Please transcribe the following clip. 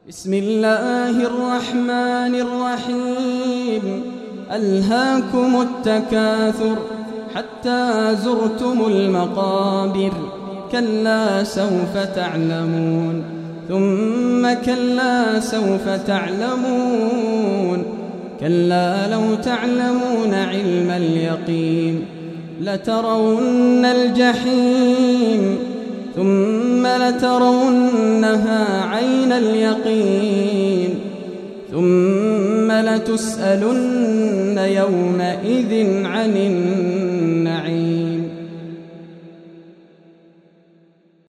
بسم الله الرحمن الرحيم. ألهاكم التكاثر حتى زرتم المقابر، كلا سوف تعلمون ثم كلا سوف تعلمون، كلا لو تعلمون علم اليقين لترون الجحيم ثم لترونها عين اليقين ثم لتسألن يومئذ عن النعيم.